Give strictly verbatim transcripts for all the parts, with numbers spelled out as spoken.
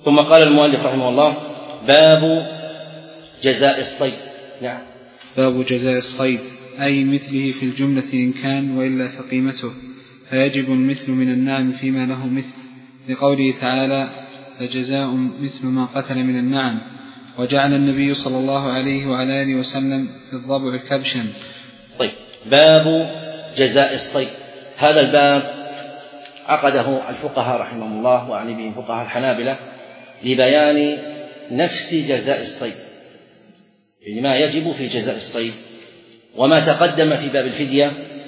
ثم قال المؤلف رحمه الله: باب جزاء الصيد. نعم. باب جزاء الصيد، أي مثله في الجملة إن كان وإلا فقيمته، فيجب المثل من النعم فيما له مثل، لقوله تعالى: فجزاء مثل ما قتل من النعم. وجعل النبي صلى الله عليه وعلى آله وسلم في الضبع كبشا. طيب، باب جزاء الصيد، هذا الباب عقده الفقهاء رحمهم الله، وأعني بهم فقهاء الحنابلة، لبيان نفس جزاء الصيد، يعني ما يجب في جزاء الصيد. وما تقدم في باب الفدية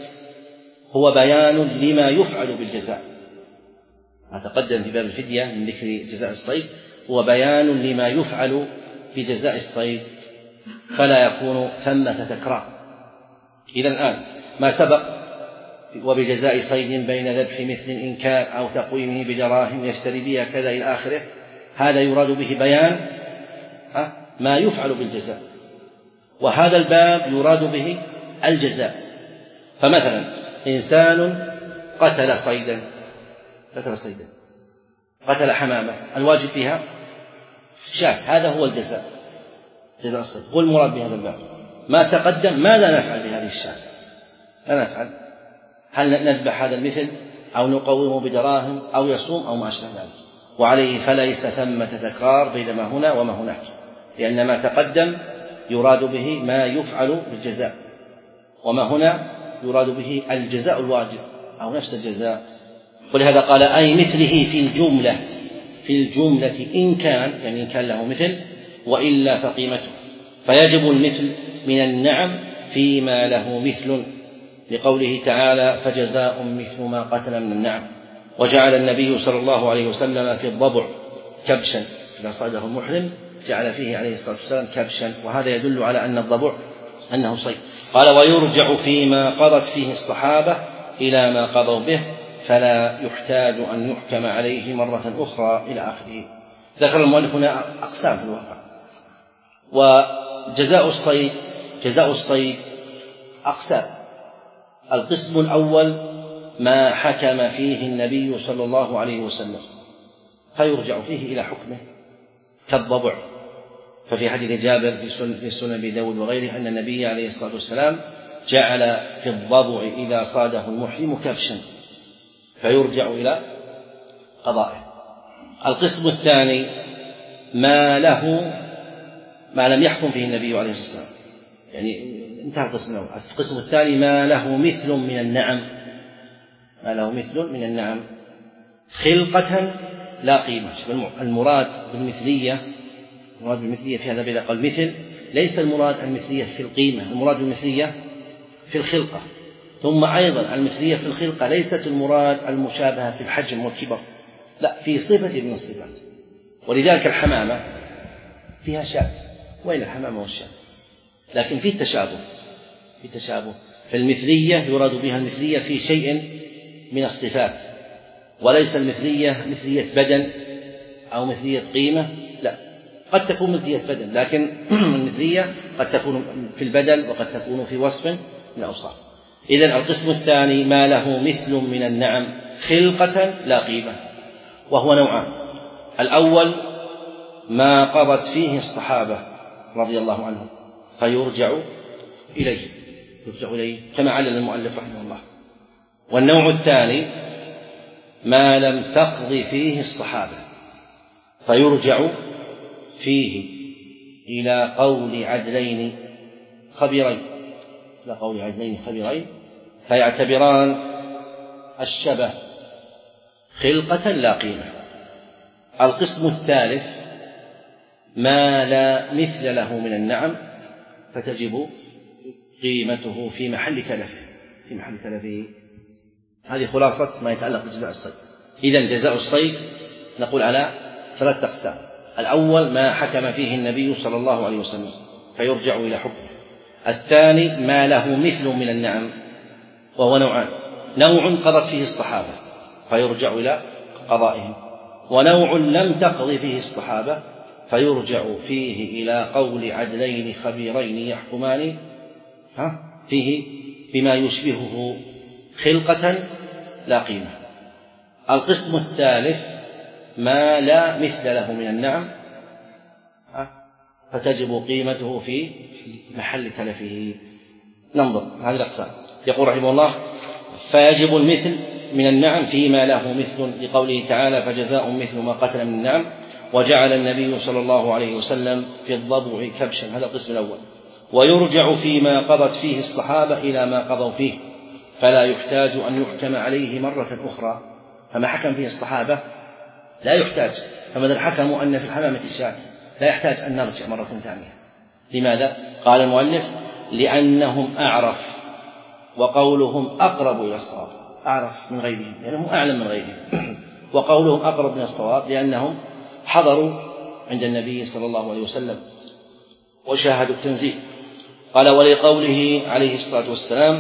هو بيان لما يفعل بالجزاء. ما تقدم في باب الفدية من ذكر جزاء الصيد هو بيان لما يفعل في جزاء الصيد، فلا يكون ثمة تكرار. إذا الآن ما سبق: وبجزاء صيد بين ذبح مثل إن كان أو تقويمه بدراهم يشتري بها كذا إلى آخره، هذا يراد به بيان ما يفعل بالجزاء، وهذا الباب يراد به الجزاء. فمثلا إنسان قتل صيدا قتل صيدا قتل حمامة، الواجب فيها شاة، هذا هو الجزاء، جزاء الصيد. والمراد بهذا الباب ما تقدم: ماذا نفعل بهذه الشاة؟ لا نفعل، هل نذبح هذا المثل أو نقومه بدراهم أو يصوم أو ما أشبه ذلك. وعليه فليس ثمة تكرار بين ما هنا وما هناك، لأن ما تقدم يراد به ما يفعل بالجزاء، وما هنا يراد به الجزاء الواجب أو نفس الجزاء. ولهذا قال: أي مثله في الجملة في الجملة إن كان، يعني إن كان له مثل، وإلا فقيمته، فيجب المثل من النعم فيما له مثل، لقوله تعالى: فجزاء مثل ما قتل من النعم. وجعل النبي صلى الله عليه وسلم في الضبع كبشا، إذا صاده المحرم جعل فيه عليه الصلاة والسلام كبشا، وهذا يدل على أن الضبع أنه صيد. قال: ويرجع فيما قضت فيه الصحابة إلى ما قضوا به، فلا يحتاج أن يحكم عليه مرة أخرى إلى آخره. ذكر المؤلف هنا أقسام في الواقع. وجزاء الصيد جزاء الصيد أقسام. القسم الأول ما حكم فيه النبي صلى الله عليه وسلم، فيرجع فيه إلى حكمه، كالضبع. ففي حديث جابر في سنن أبي داود وغيره أن النبي عليه الصلاة والسلام جعل في الضبع إذا صاده المحرم كبشا، فيرجع إلى قضائه. القسم الثاني ما له ما لم يحكم فيه النبي عليه الصلاة والسلام، يعني انتهى القسم الأول. القسم الثاني ما له مثل من النعم ما له مثل من النعم خلقة لا قيمة. المراد بالمثلية المراد بالمثلية في هذا بلا قال مثل، ليس المراد المثلية في القيمة، المراد بالمثلية في الخلقة. ثم أيضا المثلية في الخلقة ليست المراد المشابهة في الحجم والكبر، لا، في صفة من الصفات. ولذلك الحمامة فيها شاة، وين الحمامة والشاة؟ لكن في تشابه في تشابه فالمثلية يراد بها المثلية في شيء من الصفات، وليس المثلية مثلية بدن أو مثلية قيمة، لا، قد تكون مثلية بدن، لكن المثلية قد تكون في البدن وقد تكون في وصف من الأوصاف. إذن القسم الثاني ما له مثل من النعم خلقة لا قيمة، وهو نوعان. الأول ما قضت فيه الصحابة رضي الله عنهم، فيرجع إليه يرجع إليه كما علل المؤلف رحمه الله. والنوع الثاني ما لم تقض فيه الصحابة، فيرجع فيه إلى قول عدلين خبيرين إلى قول عدلين خبيرين فيعتبران الشبه خلقة لا قيمة. القسم الثالث ما لا مثل له من النعم، فتجب قيمته في محل تلفه في محل تلفه. هذه خلاصة ما يتعلق بجزاء الصيد. إذن جزاء الصيد نقول على ثلاث أقسام. الأول ما حكم فيه النبي صلى الله عليه وسلم، فيرجع إلى حكمه. الثاني ما له مثل من النعم، وهو نوعان: نوع قضت فيه الصحابة فيرجع إلى قضائهم، ونوع لم تقض فيه الصحابة فيرجع فيه إلى قول عدلين خبيرين يحكمان فيه بما يشبهه خلقة لا قيمة. القسم الثالث ما لا مثل له من النعم فتجب قيمته في محل تلفه. ننظر هذه الأقسام. يقول رحمه الله: فيجب المثل من النعم فيما له مثل، لقوله تعالى: فجزاء مثل ما قتل من النعم. وجعل النبي صلى الله عليه وسلم في الضبع كبشا، هذا القسم الأول. ويرجع فيما قضت فيه الصحابة إلى ما قضوا فيه، فلا يحتاج أن يحكم عليه مرة أخرى. فما حكم فيه الصحابة لا يحتاج، فماذا حكموا أن في الحمامة الشاة لا يحتاج أن نرجع مرة ثانية. لماذا؟ قال المؤلف: لأنهم أعرف، وقولهم أقرب إلى الصواب. أعرف من غيرهم لأنهم أعلم من غيرهم، وقولهم أقرب من الصواب لأنهم حضروا عند النبي صلى الله عليه وسلم وشاهدوا التنزيل. قال: ولقوله عليه الصلاة والسلام: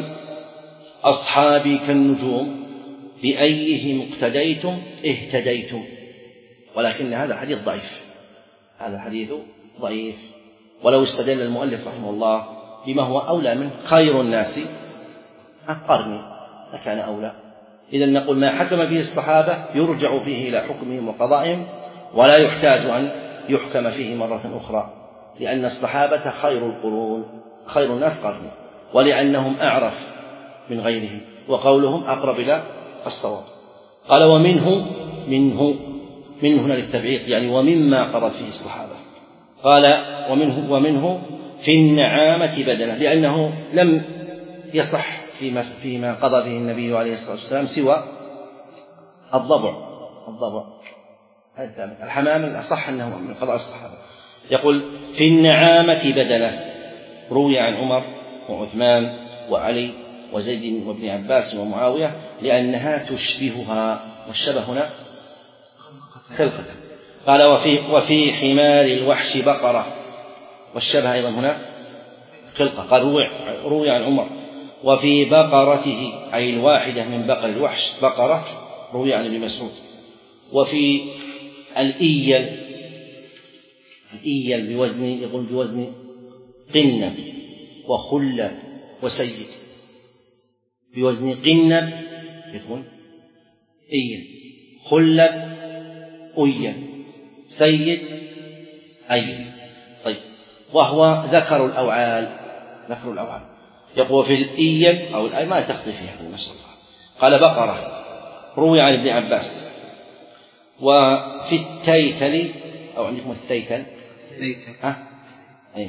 أصحابي كالنجوم بأيهم اقتديتم اهتديتم. ولكن هذا الحديث ضعيف، هذا الحديث ضعيف. ولو استدل المؤلف رحمه الله بما هو أولى منه: خير الناس قرني، لكان أولى. إذن نقول ما حكم فيه الصحابة يرجع فيه إلى حكمهم وقضائهم، ولا يحتاج أن يحكم فيه مرة أخرى، لأن الصحابة خير القرون، خير الناس قرني، ولأنهم أعرف من غيرهم، وقولهم أقرب إلى الصواب. قال: ومنه منه منه هنا للتبعيض، يعني ومما قضت فيه الصحابة. قال: ومنه ومنه في النعامة بدنة، لأنه لم يصح فيما فيما قضى به النبي عليه الصلاة والسلام سوى الضبع الضبع الحمام الأصح أنه من قضاء الصحابة. يقول: في النعامة بدنة، روي عن عمر وعثمان وعلي وزيد وابن عباس ومعاوية لأنها تشبهها، والشبه هنا خلقة. قال: وفي, وفي حمار الوحش بقرة، والشبه أيضا هنا خلقة. قال: روي, روي عن عمر: وفي بقرته، أي الواحدة من بقر الوحش بقرة، روي عن ابن مسعود. وفي الإيل، الإيل بوزن، يقول بوزن قنب وخلب وسيد، بوزن قنب يقول إيل، خلب أيل، سيد أيل. طيب، وهو ذكر الأوعال، ذكر الأوعال. يقول: في الإيل أو الأي ما تخطي فيها ما شاء الله. قال: بقرة، روي عن ابن عباس. وفي التيتل، أو عندكم التيتل، ها أي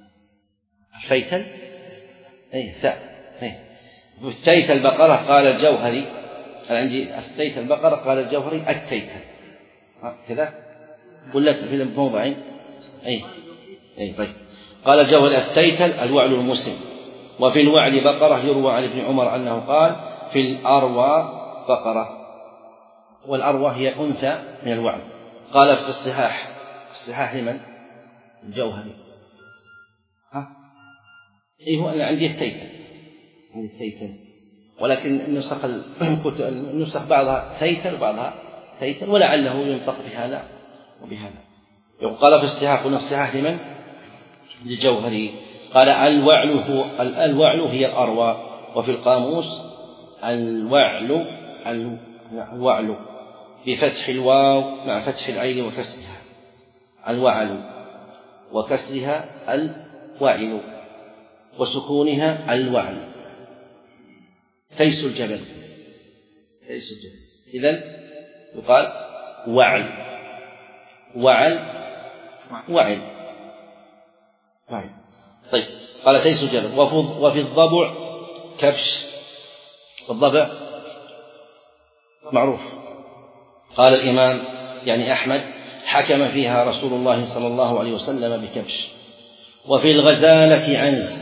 الفيتل أي ثاء أي في التيتل بقرة. قال الجوهري، أنا عندي التيتل بقرة، قال الجوهري التيتل كذا ولا في الموضعين أي أي طيب. قال الجوهري التيتل الوعل المسلم. وفي الوعل بقرة، يروى عن ابن عمر أنه قال: في الأروى بقرة، والأروى هي أنثى من الوعل. قال: في الصحاح، الصحاح لمن؟ الجوهري. ها إيه هو؟ أنا عندي التيتل، عندي التيتل، ولكن النسخ النسخ بعضها تيتل وبعضها تيتل، ولعله ينطق بهذا وبهذا. يقول: في الصحاح، قلنا الصحاح لمن؟ للجوهري. قال: الوعل هو الوعل هي الأروى. وفي القاموس الوعل الوعل بفتح الواو مع فتح العين وكسرها الوعل، وكسرها الوعل، وسكونها الوعل. تيس الجبل، تيس الجبل. إذن يقال وعل وعل وعل وعل. طيب، قال: تيس الجبل. وفي الضبع كبش، والضبع معروف. قال الإمام يعني أحمد: حكم فيها رسول الله صلى الله عليه وسلم بكبش. وفي الغزالة عنز،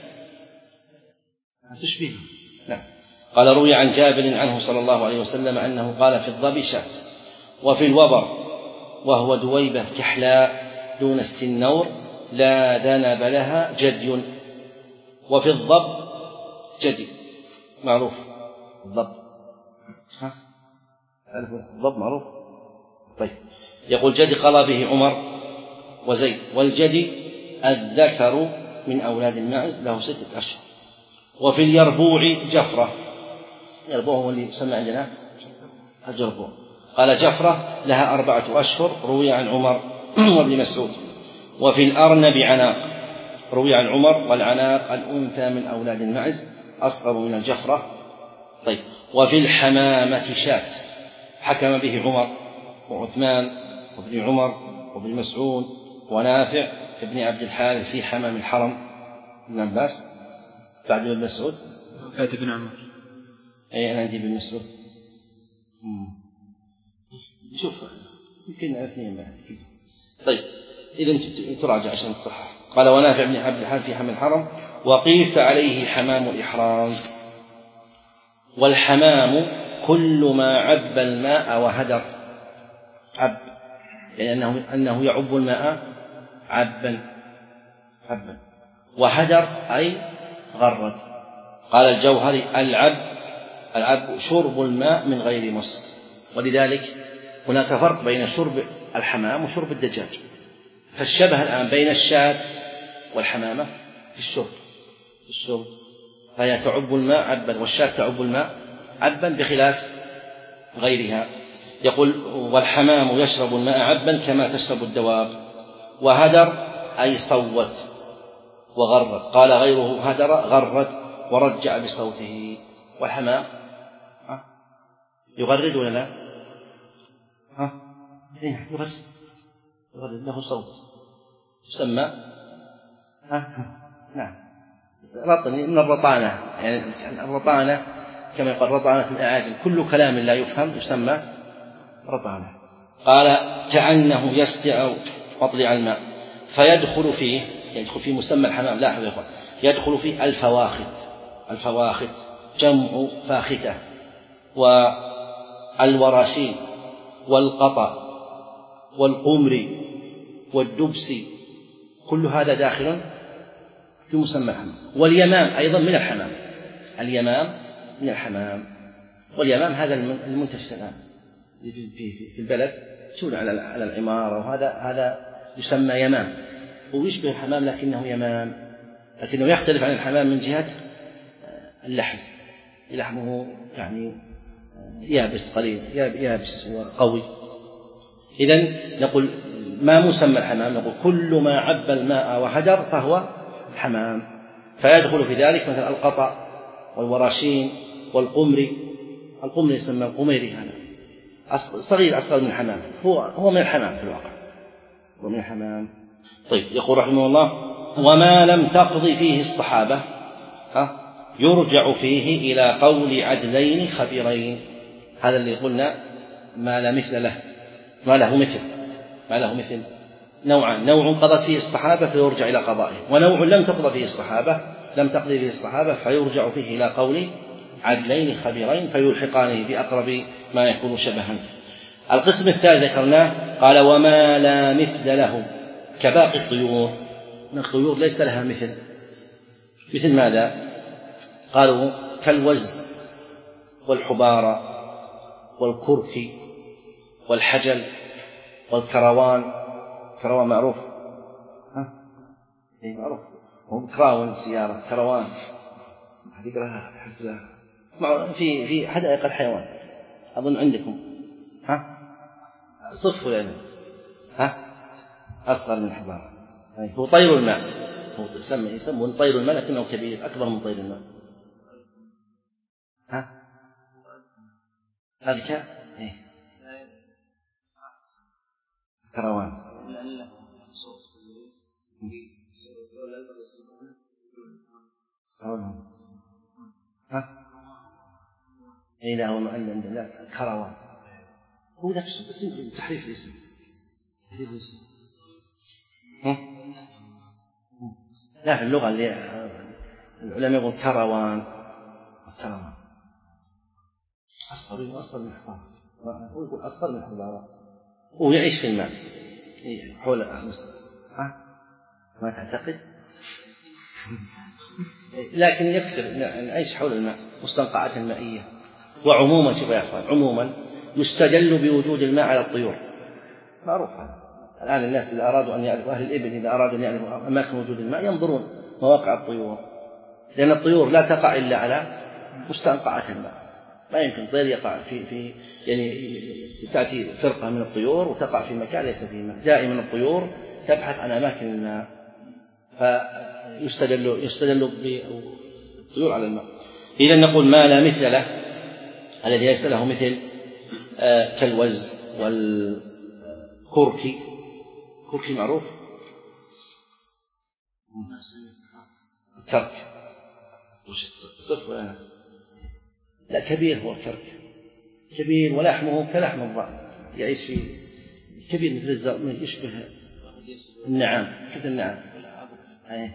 تشبه. نعم. قال: روي عن جابر عنه صلى الله عليه وسلم أنه قال: في الضب شاة. وفي الوبر، وهو دويبة كحلاء دون السنور لا ذنب لها جدي. وفي الضب جدي، معروف الضب، ها الضب معروف. طيب، يقول: جدي قضى به عمر وزيد. والجدي الذكر من أولاد الماعز له ستة أشهر. وفي اليربوع جفرة، اليربوع هو اللي يسمى عندنا الجربوع. قال جفرة لها أربعة أشهر روي عن عمر وابن مسعود. وفي الأرنب عناق روي عن عمر، والعناق الأنثى من أولاد المعز أصغر من الجفرة. طيب. وفي الحمامة شاة حكم به عمر وعثمان وابن عمر وابن مسعود ونافع ابن عبد الحارث في حمام الحرم. ابن عباس بعد ابن مسعود بعد ابن عمر. أي أنا عندي ابن مسعود. شوف يمكن اثنين بعد. طيب إذا تراجع عشان تصحح. قال ونافع ابن عبد الحارث في حمام الحرم، وقيس عليه حمام الإحرام. والحمام كل ما عب الماء وهدر. عب يعني أنه, أنه يعب الماء عبا عبا وهدر أي غرد. قال الجوهري العب العب شرب الماء من غير مص. ولذلك هناك فرق بين شرب الحمام وشرب الدجاج. فالشبه الآن بين الشاة والحمامة في الشرب في الشرب فهي تعب الماء عبا والشاة تعب الماء عبا بخلاف غيرها. يقول والحمام يشرب الماء عبا كما تشرب الدواب. وهدر أي صوت وغرد. قال غيره هدر غرد ورجع بصوته. والحمام يغرد ولا لا؟ ها يغرد يغرد له صوت يسمى ها نعم رطن من الرطانة. يعني الرطانة كما يقول رطانة الأعاجم كل كلام لا يفهم يسمى رطانة. قال كأنه يستع مطلع الماء فيدخل فيه يدخل في مسمى الحمام. لاحظوا يا اخوان يدخل فيه الفواخت. الفواخت جمع فاختة. والوراشين والقطا والقمر والدبس كل هذا داخل في مسمى الحمام. واليمام أيضا من الحمام. اليمام من الحمام. واليمام هذا المنتشر الآن في البلد شون على العمارة وهذا هذا يسمى يمام ويشبه الحمام لكنه يمام لكنه يختلف عن الحمام من جهة اللحم. لحمه يعني يابس قليل يابس وقوي. إذن نقول ما مسمى الحمام نقول كل ما عب الماء وهدر فهو حمام. فيدخل في ذلك مثل القطا والوراشين والقمر. القمر يسمى القميري هذا صغير أصغر من الحمام هو هو من الحمام في الواقع هو من الحمام. طيب يقول رحمه الله وما لم تقضي فيه الصحابة ها يرجع فيه إلى قول عدلين خبيرين. هذا اللي قلنا ما لا مثل له ما له مثل ما له مثل نوعان. نوع قضت فيه الصحابة فيرجع إلى قضائه ونوع لم تقضي فيه الصحابة لم تقضي فيه الصحابة فيرجع فيه إلى قول عدلين خبيرين فيلحقانه بأقرب ما يكون شبها. القسم الثالث ذكرناه قال وما لا مثل له كباقي الطيور. الطيور ليس لها مثل. مثل ماذا؟ قالوا كالوز والحبارة والكرك والحجل والكروان. كروان معروف ها اي معروف هم كراون سيارة كروان حقيقة حسبها في في حدائق الحيوان أظن عندكم ها صفوا لنا ها أصغر من الحبارة. هو طير الماء هو يسمى يسمون طير الماء لكنه كبير أكبر من طير الماء. ها هذا كا إيه كروان. ها إيه لا هو معلم لا كروان هو نفسه بس يمكن تحريف الاسم تحريف الاسم. لا في اللغة اللي العلماء يقول كروان كروان أصغر أصغر من الحبارة هو يقول أصغر من الحبارة ويعيش في الماء حول المسطح. ها ما تعتقد لكن يكثر نعيش حول الماء مستنقعات المائية. وعموما شوف يا أخوان عموما يستدل بوجود الماء على الطيور معروف هذا. الآن الناس إذا أرادوا أن يعرفوا أهل الإبل إذا أرادوا أن يعرفوا أماكن وجود الماء ينظرون مواقع الطيور لأن الطيور لا تقع إلا على مستنقعات الماء ما يمكن طير يقع في في يعني تأتي فرقة من الطيور وتقع في مكان ليس فيه ماء. دائما الطيور تبحث عن أماكن الماء، فيستدل يستدل بالطيور على الماء. إذا نقول ما لا مثل له الذي ليس له مثل آه كالوز والكركي. كركي معروف، الكرك صفر لا كبير، هو الكرك كبير ولحمه كلحم الضأن، يعيش في كبير مثل الزرق يشبه النعام كذا النعام. أي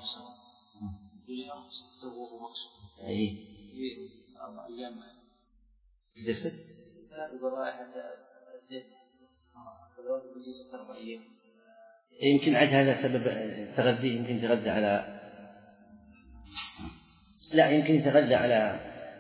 أي جسد يمكن عاد هذا سبب تغذيه، يمكن يتغذى على لا يمكن يتغذى على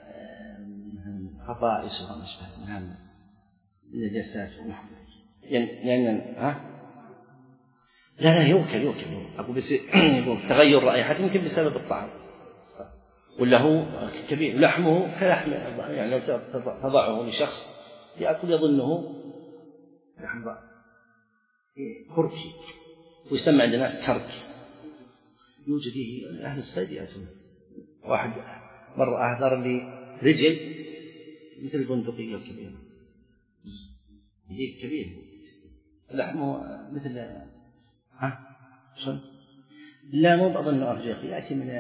خصائص وما أشبه من النجاسات لأن ها لا لا يوكل يوكل أقول بس تغير رائحته يمكن بسبب الطعام، ولا هو كبير لحمه كلحم يعني لو تضعه لشخص يأكل يظنه لحم ضأن كركي، ويسمى عند الناس كرك. يوجد فيه أهل الصيد يأتون. واحد مرة أهدر لي رجل مثل البندقية الكبيرة، هي كبير لحمه مثل ها شو لا مو أظن أفريقيا، يأتي من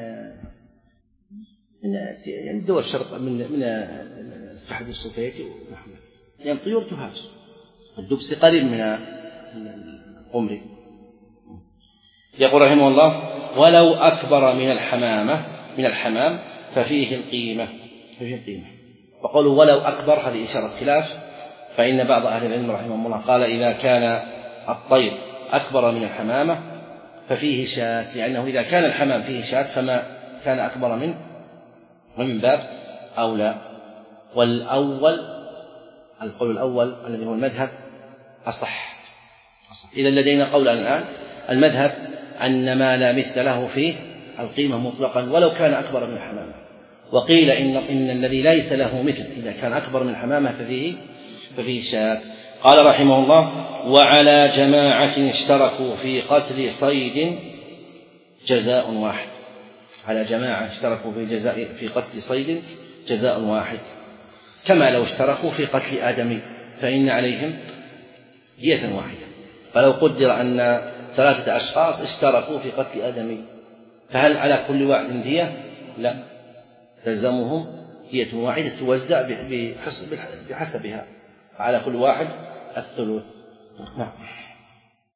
من يعني دول الشرق من من الاتحاد السوفيتي ونحن يعني طيور تهاجر. الدبس قريب من القمري. يقول رحمه الله ولو أكبر من الحمامة من الحمام ففيه القيمة ففيه القيمة. وقالوا ولو أكبر هذه إشارة خلاف، فإن بعض أهل العلم رحمه الله قال إذا كان الطير أكبر من الحمامة ففيه شاة، لأنه إذا كان الحمام فيه شاة فما كان أكبر منه ومن باب أولى. والأول القول الأول الذي هو المذهب أصح. إذا لدينا قول الآن المذهب أن ما لا مثل له فيه القيمة مطلقا ولو كان أكبر من الحمامة. وقيل إن, إن الذي ليس له مثل إذا كان أكبر من الحمامة ففيه ففيه شاة. قال رحمه الله وعلى جماعة اشتركوا في قتل صيد جزاء واحد. على جماعة اشتركوا في جزاء في قتل صيد جزاء واحد، كما لو اشتركوا في قتل آدمي فإن عليهم دية واحدة. فلو قدر أن ثلاثة أشخاص اشتركوا في قتل آدمي فهل على كل واحد دية؟ لا، تلزمهم دية واحدة توزع بحسبها على كل واحد الثلث. نعم.